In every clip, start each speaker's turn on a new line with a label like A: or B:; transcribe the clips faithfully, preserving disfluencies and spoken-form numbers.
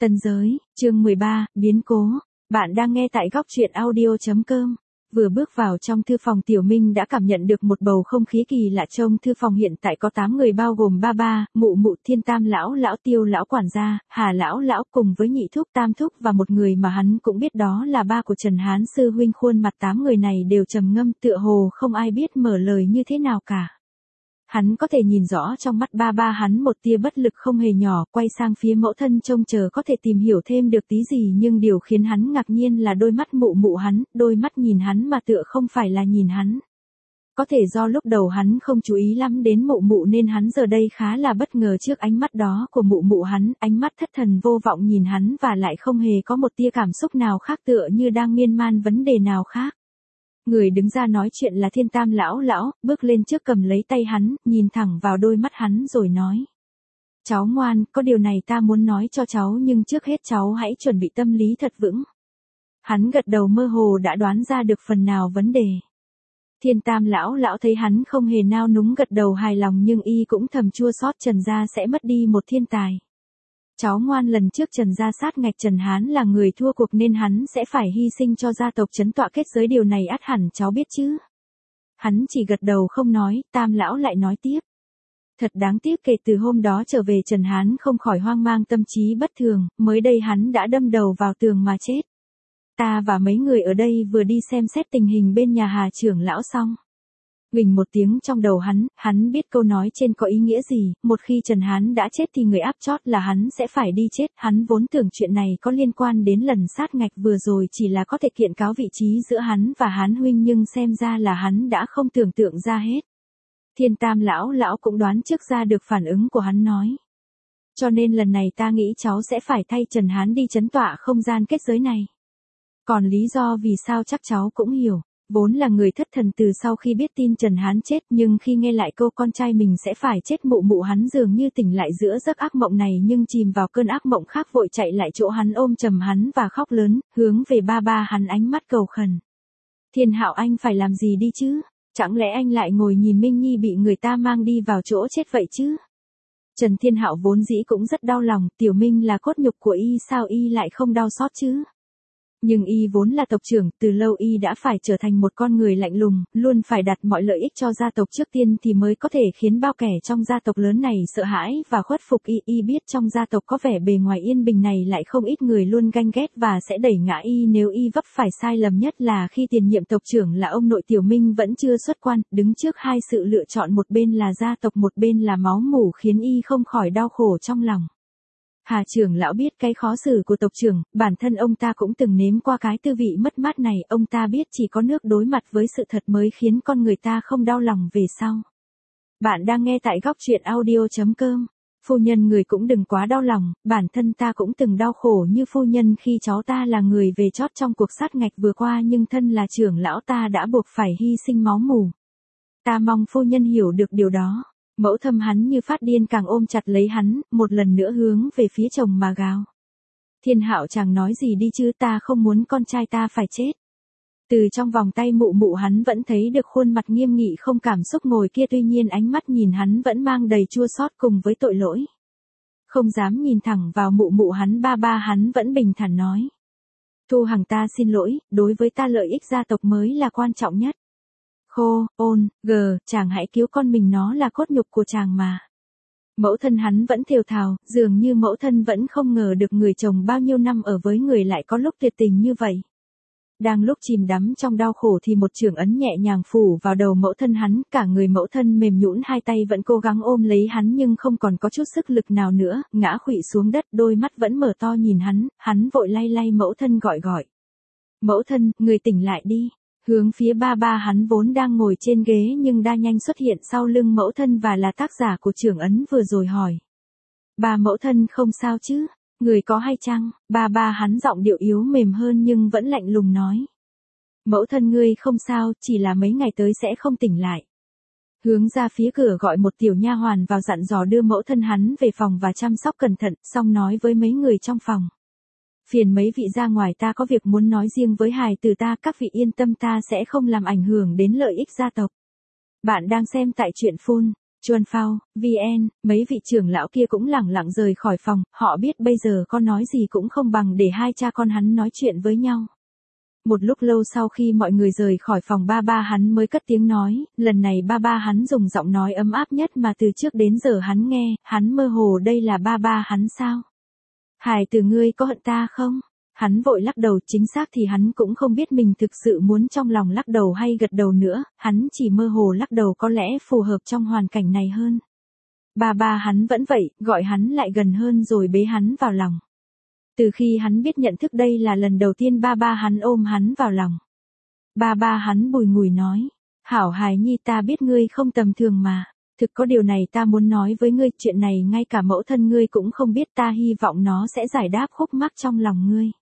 A: Tân giới, chương mười ba, biến cố. Bạn đang nghe tại góc truyện audio chấm com. Vừa bước vào trong thư phòng Tiểu Minh đã cảm nhận được một bầu không khí kỳ lạ. Trong thư phòng hiện tại có tám người bao gồm ba ba, mụ mụ, Thiên Tam lão, lão Tiêu lão quản gia, Hà lão lão cùng với nhị thúc, tam thúc và một người mà hắn cũng biết đó là ba của Trần Hán sư huynh. Khuôn mặt tám người này đều trầm ngâm, tựa hồ không ai biết mở lời như thế nào cả. Hắn có thể nhìn rõ trong mắt ba ba hắn một tia bất lực không hề nhỏ, quay sang phía mẫu thân trông chờ có thể tìm hiểu thêm được tí gì, nhưng điều khiến hắn ngạc nhiên là đôi mắt mụ mụ hắn, đôi mắt nhìn hắn mà tựa không phải là nhìn hắn. Có thể do lúc đầu hắn không chú ý lắm đến mụ mụ nên hắn giờ đây khá là bất ngờ trước ánh mắt đó của mụ mụ hắn, ánh mắt thất thần vô vọng nhìn hắn và lại không hề có một tia cảm xúc nào khác, tựa như đang miên man vấn đề nào khác. Người đứng ra nói chuyện là Thiên Tam lão lão, bước lên trước cầm lấy tay hắn, nhìn thẳng vào đôi mắt hắn rồi nói. Cháu ngoan, có điều này ta muốn nói cho cháu, nhưng trước hết cháu hãy chuẩn bị tâm lý thật vững. Hắn gật đầu, mơ hồ đã đoán ra được phần nào vấn đề. Thiên Tam lão lão thấy hắn không hề nao núng gật đầu hài lòng, nhưng y cũng thầm chua xót, Trần gia sẽ mất đi một thiên tài. Cháu ngoan, lần trước Trần gia sát ngạch Trần Hán là người thua cuộc nên hắn sẽ phải hy sinh cho gia tộc trấn tọa kết giới, điều này ắt hẳn cháu biết chứ. Hắn chỉ gật đầu không nói. Tam lão lại nói tiếp. Thật đáng tiếc, kể từ hôm đó trở về Trần Hán không khỏi hoang mang, tâm trí bất thường, mới đây hắn đã đâm đầu vào tường mà chết. Ta và mấy người ở đây vừa đi xem xét tình hình bên nhà Hà trưởng lão xong. Huỳnh một tiếng trong đầu hắn, hắn biết câu nói trên có ý nghĩa gì, một khi Trần Hán đã chết thì người áp chót là hắn sẽ phải đi chết. Hắn vốn tưởng chuyện này có liên quan đến lần sát ngạch vừa rồi, chỉ là có thể kiện cáo vị trí giữa hắn và Hán huynh, nhưng xem ra là hắn đã không tưởng tượng ra hết. Thiên Tam lão lão cũng đoán trước ra được phản ứng của hắn, nói. Cho nên lần này ta nghĩ cháu sẽ phải thay Trần Hán đi trấn tọa không gian kết giới này. Còn lý do vì sao chắc cháu cũng hiểu. Vốn là người thất thần từ sau khi biết tin Trần Hán chết, nhưng khi nghe lại câu con trai mình sẽ phải chết, mụ mụ hắn dường như tỉnh lại giữa giấc ác mộng này, nhưng chìm vào cơn ác mộng khác, vội chạy lại chỗ hắn, ôm chầm hắn và khóc lớn, hướng về ba ba hắn ánh mắt cầu khẩn. Thiên Hạo, anh phải làm gì đi chứ? Chẳng lẽ anh lại ngồi nhìn Minh Nhi bị người ta mang đi vào chỗ chết vậy chứ? Trần Thiên Hạo vốn dĩ cũng rất đau lòng, Tiểu Minh là cốt nhục của y, sao y lại không đau xót chứ? Nhưng y vốn là tộc trưởng, từ lâu y đã phải trở thành một con người lạnh lùng, luôn phải đặt mọi lợi ích cho gia tộc trước tiên thì mới có thể khiến bao kẻ trong gia tộc lớn này sợ hãi và khuất phục y. Y biết trong gia tộc có vẻ bề ngoài yên bình này lại không ít người luôn ganh ghét và sẽ đẩy ngã y nếu y vấp phải sai lầm, nhất là khi tiền nhiệm tộc trưởng là ông nội Tiểu Minh vẫn chưa xuất quan, đứng trước hai sự lựa chọn, một bên là gia tộc, một bên là máu mủ, khiến y không khỏi đau khổ trong lòng. Hà trưởng lão biết cái khó xử của tộc trưởng, bản thân ông ta cũng từng nếm qua cái tư vị mất mát này, ông ta biết chỉ có nước đối mặt với sự thật mới khiến con người ta không đau lòng về sau. Bạn đang nghe tại góc truyện audio chấm com. Phu nhân người cũng đừng quá đau lòng, bản thân ta cũng từng đau khổ như phu nhân khi cháu ta là người về chót trong cuộc sát ngạch vừa qua, nhưng thân là trưởng lão ta đã buộc phải hy sinh máu mủ. Ta mong phu nhân hiểu được điều đó. Mẫu Thâm hắn như phát điên, càng ôm chặt lấy hắn, một lần nữa hướng về phía chồng mà gào. Thiên Hạo, chàng nói gì đi chứ, ta không muốn con trai ta phải chết. Từ trong vòng tay mụ mụ hắn vẫn thấy được khuôn mặt nghiêm nghị không cảm xúc ngồi kia, tuy nhiên ánh mắt nhìn hắn vẫn mang đầy chua xót cùng với tội lỗi. Không dám nhìn thẳng vào mụ mụ hắn, ba ba hắn vẫn bình thản nói. Thu Hằng, ta xin lỗi, đối với ta lợi ích gia tộc mới là quan trọng nhất. Khô, ôn, gờ, chàng hãy cứu con mình, nó là cốt nhục của chàng mà. Mẫu thân hắn vẫn thều thào, dường như mẫu thân vẫn không ngờ được người chồng bao nhiêu năm ở với người lại có lúc tuyệt tình như vậy. Đang lúc chìm đắm trong đau khổ thì một chưởng ấn nhẹ nhàng phủ vào đầu mẫu thân hắn, cả người mẫu thân mềm nhũn, hai tay vẫn cố gắng ôm lấy hắn nhưng không còn có chút sức lực nào nữa, ngã khuỵu xuống đất, đôi mắt vẫn mở to nhìn hắn, hắn vội lay lay mẫu thân gọi gọi. Mẫu thân, người tỉnh lại đi. Hướng phía ba ba hắn vốn đang ngồi trên ghế nhưng đa nhanh xuất hiện sau lưng mẫu thân và là tác giả của chưởng ấn vừa rồi hỏi. Ba mẫu thân không sao chứ? Người có hay chăng? Ba ba hắn giọng điệu yếu mềm hơn nhưng vẫn lạnh lùng nói. Mẫu thân ngươi không sao, chỉ là mấy ngày tới sẽ không tỉnh lại. Hướng ra phía cửa gọi một tiểu nha hoàn vào dặn dò đưa mẫu thân hắn về phòng và chăm sóc cẩn thận, xong nói với mấy người trong phòng. Phiền mấy vị ra ngoài, ta có việc muốn nói riêng với hài tử ta, các vị yên tâm, ta sẽ không làm ảnh hưởng đến lợi ích gia tộc. Bạn đang xem tại truyện phun. Chuan Phao, vê en, mấy vị trưởng lão kia cũng lẳng lặng rời khỏi phòng, họ biết bây giờ con nói gì cũng không bằng để hai cha con hắn nói chuyện với nhau. Một lúc lâu sau khi mọi người rời khỏi phòng ba ba hắn mới cất tiếng nói, lần này ba ba hắn dùng giọng nói ấm áp nhất mà từ trước đến giờ hắn nghe, hắn mơ hồ đây là ba ba hắn sao? Hài tử ngươi có hận ta không? Hắn vội lắc đầu, chính xác thì hắn cũng không biết mình thực sự muốn trong lòng lắc đầu hay gật đầu nữa, hắn chỉ mơ hồ lắc đầu có lẽ phù hợp trong hoàn cảnh này hơn. Ba ba hắn vẫn vậy, gọi hắn lại gần hơn rồi bế hắn vào lòng. Từ khi hắn biết nhận thức đây là lần đầu tiên ba ba hắn ôm hắn vào lòng. Ba ba hắn bùi ngùi nói, hảo hài nhi ta biết ngươi không tầm thường mà, thực có điều này ta muốn nói với ngươi, chuyện này ngay cả mẫu thân ngươi cũng không biết, ta hy vọng nó sẽ giải đáp khúc mắc trong lòng ngươi.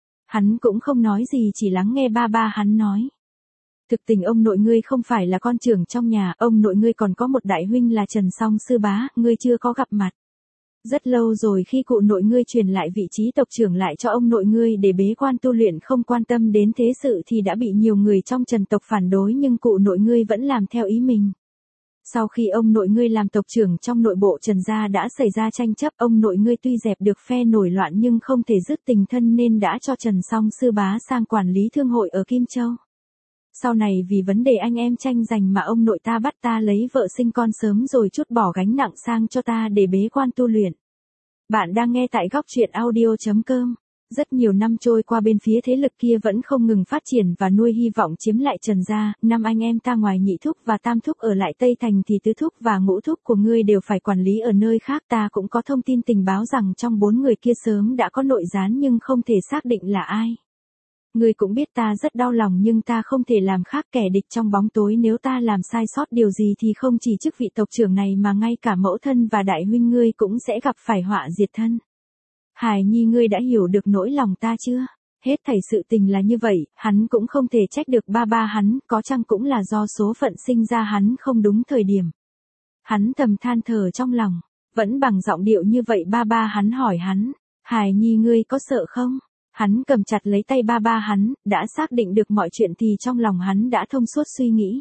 A: Hắn cũng không nói gì, chỉ lắng nghe ba ba hắn nói. Thực tình ông nội ngươi không phải là con trưởng trong nhà, ông nội ngươi còn có một đại huynh là Trần Song Sư Bá, ngươi chưa có gặp mặt. Rất lâu rồi khi cụ nội ngươi truyền lại vị trí tộc trưởng lại cho ông nội ngươi để bế quan tu luyện, không quan tâm đến thế sự thì đã bị nhiều người trong Trần tộc phản đối, nhưng cụ nội ngươi vẫn làm theo ý mình. Sau khi ông nội ngươi làm tộc trưởng, trong nội bộ Trần gia đã xảy ra tranh chấp, ông nội ngươi tuy dẹp được phe nổi loạn nhưng không thể dứt tình thân nên đã cho Trần Song Sư Bá sang quản lý thương hội ở Kim Châu. Sau này vì vấn đề anh em tranh giành mà ông nội ta bắt ta lấy vợ sinh con sớm rồi trút bỏ gánh nặng sang cho ta để bế quan tu luyện. Bạn đang nghe tại góc truyện audio chấm com. Rất nhiều năm trôi qua, bên phía thế lực kia vẫn không ngừng phát triển và nuôi hy vọng chiếm lại Trần gia. Năm anh em ta ngoài nhị thúc và tam thúc ở lại Tây Thành thì tứ thúc và ngũ thúc của ngươi đều phải quản lý ở nơi khác. Ta cũng có thông tin tình báo rằng trong bốn người kia sớm đã có nội gián nhưng không thể xác định là ai. Ngươi cũng biết ta rất đau lòng nhưng ta không thể làm khác kẻ địch trong bóng tối, nếu ta làm sai sót điều gì thì không chỉ chức vị tộc trưởng này mà ngay cả mẫu thân và đại huynh ngươi cũng sẽ gặp phải họa diệt thân. Hài nhi ngươi đã hiểu được nỗi lòng ta chưa? Hết thảy sự tình là như vậy, hắn cũng không thể trách được ba ba hắn, có chăng cũng là do số phận sinh ra hắn không đúng thời điểm. Hắn thầm than thở trong lòng, vẫn bằng giọng điệu như vậy ba ba hắn hỏi hắn, hài nhi ngươi có sợ không? Hắn cầm chặt lấy tay ba ba hắn, đã xác định được mọi chuyện thì trong lòng hắn đã thông suốt suy nghĩ.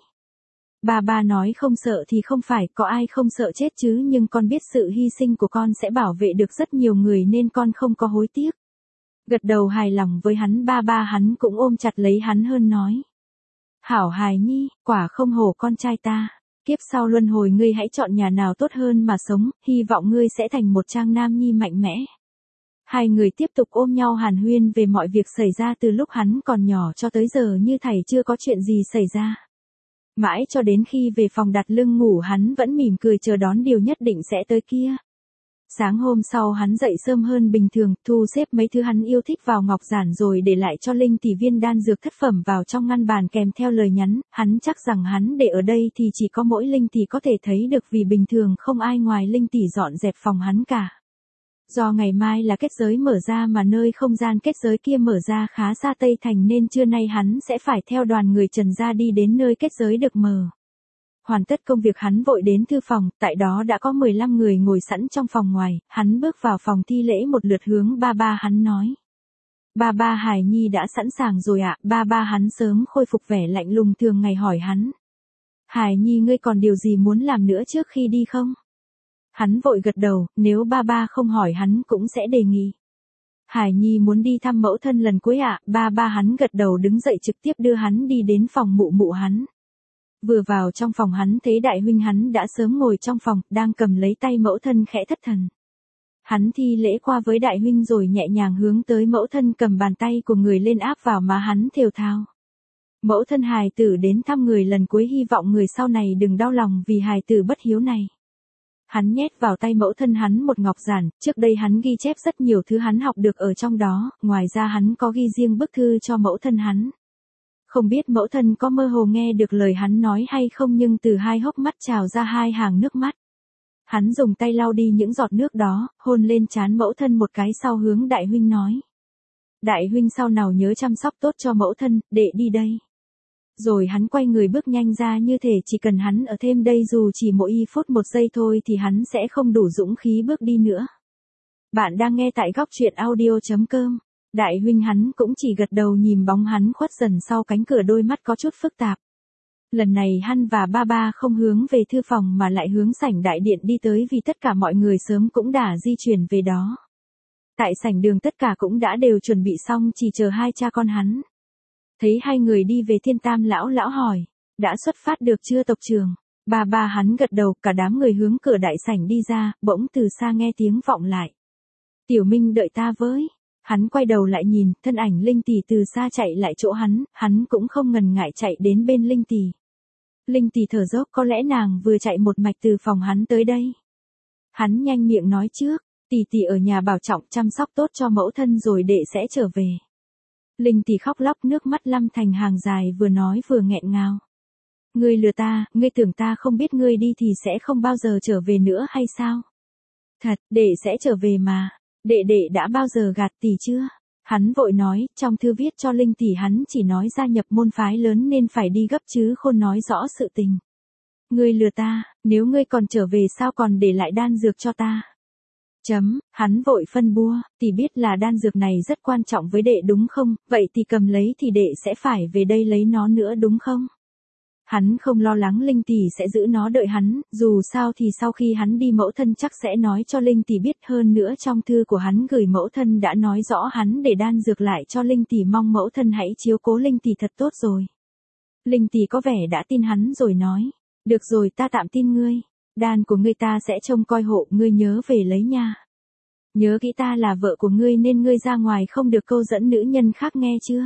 A: Ba ba nói không sợ thì không phải, có ai không sợ chết chứ, nhưng con biết sự hy sinh của con sẽ bảo vệ được rất nhiều người nên con không có hối tiếc. Gật đầu hài lòng với hắn, ba ba hắn cũng ôm chặt lấy hắn hơn nói. Hảo hài nhi, quả không hổ con trai ta, kiếp sau luân hồi ngươi hãy chọn nhà nào tốt hơn mà sống, hy vọng ngươi sẽ thành một trang nam nhi mạnh mẽ. Hai người tiếp tục ôm nhau hàn huyên về mọi việc xảy ra từ lúc hắn còn nhỏ cho tới giờ như thảy chưa có chuyện gì xảy ra. Mãi cho đến khi về phòng đặt lưng ngủ hắn vẫn mỉm cười chờ đón điều nhất định sẽ tới kia. Sáng hôm sau hắn dậy sớm hơn bình thường, thu xếp mấy thứ hắn yêu thích vào ngọc giản rồi để lại cho Linh tỷ viên đan dược thất phẩm vào trong ngăn bàn kèm theo lời nhắn, hắn chắc rằng hắn để ở đây thì chỉ có mỗi Linh tỷ có thể thấy được vì bình thường không ai ngoài Linh tỷ dọn dẹp phòng hắn cả. Do ngày mai là kết giới mở ra mà nơi không gian kết giới kia mở ra khá xa Tây Thành nên trưa nay hắn sẽ phải theo đoàn người Trần gia đi đến nơi kết giới được mở. Hoàn tất công việc hắn vội đến thư phòng, tại đó đã có mười lăm người ngồi sẵn trong phòng ngoài, hắn bước vào phòng thi lễ một lượt hướng ba ba hắn nói. Ba ba hài nhi đã sẵn sàng rồi ạ, ba ba hắn sớm khôi phục vẻ lạnh lùng thường ngày hỏi hắn. Hài nhi ngươi còn điều gì muốn làm nữa trước khi đi không? Hắn vội gật đầu, nếu ba ba không hỏi hắn cũng sẽ đề nghị. Hải nhi muốn đi thăm mẫu thân lần cuối ạ, ba ba hắn gật đầu đứng dậy trực tiếp đưa hắn đi đến phòng mụ mụ hắn. Vừa vào trong phòng hắn thấy đại huynh hắn đã sớm ngồi trong phòng, đang cầm lấy tay mẫu thân khẽ thất thần. Hắn thi lễ qua với đại huynh rồi nhẹ nhàng hướng tới mẫu thân cầm bàn tay của người lên áp vào má hắn thều thào. Mẫu thân hài tử đến thăm người lần cuối, hy vọng người sau này đừng đau lòng vì hài tử bất hiếu này. Hắn nhét vào tay mẫu thân hắn một ngọc giản, trước đây hắn ghi chép rất nhiều thứ hắn học được ở trong đó, ngoài ra hắn có ghi riêng bức thư cho mẫu thân hắn. Không biết mẫu thân có mơ hồ nghe được lời hắn nói hay không nhưng từ hai hốc mắt trào ra hai hàng nước mắt. Hắn dùng tay lau đi những giọt nước đó, hôn lên trán mẫu thân một cái sau hướng đại huynh nói. Đại huynh sau nào nhớ chăm sóc tốt cho mẫu thân, đệ đi đây. Rồi hắn quay người bước nhanh ra, như thể chỉ cần hắn ở thêm đây dù chỉ mỗi phút một giây thôi thì hắn sẽ không đủ dũng khí bước đi nữa. Bạn đang nghe tại góc truyện audio chấm com. Đại huynh hắn cũng chỉ gật đầu nhìn bóng hắn khuất dần sau cánh cửa, đôi mắt có chút phức tạp. Lần này hắn và ba ba không hướng về thư phòng mà lại hướng sảnh đại điện đi tới vì tất cả mọi người sớm cũng đã di chuyển về đó. Tại sảnh đường tất cả cũng đã đều chuẩn bị xong chỉ chờ hai cha con hắn. Thấy hai người đi về Thiên Tam lão lão hỏi, đã xuất phát được chưa tộc trưởng? Ba ba hắn gật đầu, cả đám người hướng cửa đại sảnh đi ra, bỗng từ xa nghe tiếng vọng lại. Tiểu Minh đợi ta với. Hắn quay đầu lại nhìn, thân ảnh Linh Tỷ từ xa chạy lại chỗ hắn, hắn cũng không ngần ngại chạy đến bên Linh Tỷ. Linh Tỷ thở dốc, có lẽ nàng vừa chạy một mạch từ phòng hắn tới đây. Hắn nhanh miệng nói trước, tỷ tỷ ở nhà bảo trọng chăm sóc tốt cho mẫu thân rồi đệ sẽ trở về. Linh Tỷ khóc lóc nước mắt lăn thành hàng dài vừa nói vừa nghẹn ngào. Ngươi lừa ta, ngươi tưởng ta không biết ngươi đi thì sẽ không bao giờ trở về nữa hay sao? Thật, đệ sẽ trở về mà. Đệ đệ đã bao giờ gạt tỷ chưa? Hắn vội nói, trong thư viết cho Linh Tỷ hắn chỉ nói gia nhập môn phái lớn nên phải đi gấp chứ không nói rõ sự tình. Ngươi lừa ta, nếu ngươi còn trở về sao còn để lại đan dược cho ta? Chấm, hắn vội phân bua, tỷ biết là đan dược này rất quan trọng với đệ đúng không, vậy tỷ cầm lấy thì đệ sẽ phải về đây lấy nó nữa đúng không? Hắn không lo lắng Linh Tỷ sẽ giữ nó đợi hắn, dù sao thì sau khi hắn đi mẫu thân chắc sẽ nói cho Linh Tỷ biết hơn nữa trong thư của hắn gửi mẫu thân đã nói rõ hắn để đan dược lại cho Linh Tỷ mong mẫu thân hãy chiếu cố Linh Tỷ thật tốt rồi. Linh Tỷ có vẻ đã tin hắn rồi nói, được rồi ta tạm tin ngươi, đan của ngươi ta sẽ trông coi hộ, ngươi nhớ về lấy nha. Nhớ kỹ ta là vợ của ngươi nên ngươi ra ngoài không được câu dẫn nữ nhân khác nghe chưa?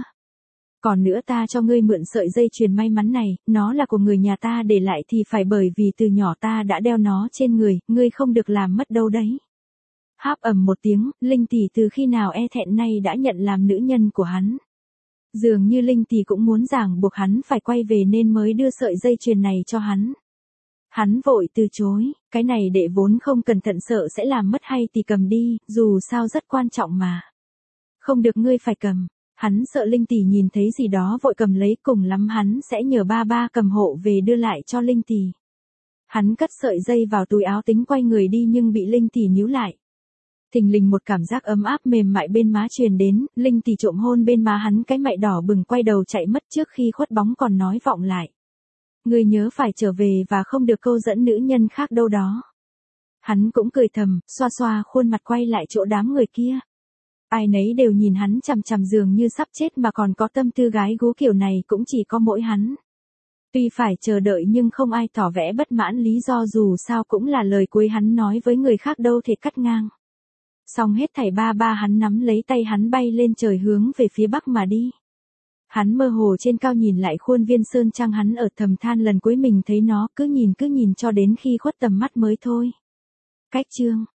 A: Còn nữa ta cho ngươi mượn sợi dây chuyền may mắn này, nó là của người nhà ta để lại thì phải bởi vì từ nhỏ ta đã đeo nó trên người, ngươi không được làm mất đâu đấy. Háp ầm một tiếng, Linh Tỷ từ khi nào e thẹn nay đã nhận làm nữ nhân của hắn. Dường như Linh Tỷ cũng muốn ràng buộc hắn phải quay về nên mới đưa sợi dây chuyền này cho hắn. Hắn vội từ chối, cái này đệ vốn không cẩn thận sợ sẽ làm mất hay thì cầm đi, dù sao rất quan trọng mà. Không được ngươi phải cầm. Hắn sợ Linh Tỷ nhìn thấy gì đó vội cầm lấy, cùng lắm hắn sẽ nhờ ba ba cầm hộ về đưa lại cho Linh Tỷ. Hắn cất sợi dây vào túi áo tính quay người đi nhưng bị Linh Tỷ níu lại. Thình lình một cảm giác ấm áp mềm mại bên má truyền đến, Linh Tỷ trộm hôn bên má hắn cái mại đỏ bừng quay đầu chạy mất trước khi khuất bóng còn nói vọng lại. Ngươi nhớ phải trở về và không được câu dẫn nữ nhân khác đâu đó. Hắn cũng cười thầm, xoa xoa khuôn mặt quay lại chỗ đám người kia. Ai nấy đều nhìn hắn chằm chằm dường như sắp chết mà còn có tâm tư gái gú kiểu này cũng chỉ có mỗi hắn. Tuy phải chờ đợi nhưng không ai tỏ vẻ bất mãn, lý do dù sao cũng là lời cuối hắn nói với người khác đâu thể cắt ngang. Xong hết thảy ba ba hắn nắm lấy tay hắn bay lên trời hướng về phía bắc mà đi. Hắn mơ hồ trên cao nhìn lại khuôn viên sơn trang hắn ở thầm than lần cuối mình thấy nó, cứ nhìn cứ nhìn cho đến khi khuất tầm mắt mới thôi. Cách chương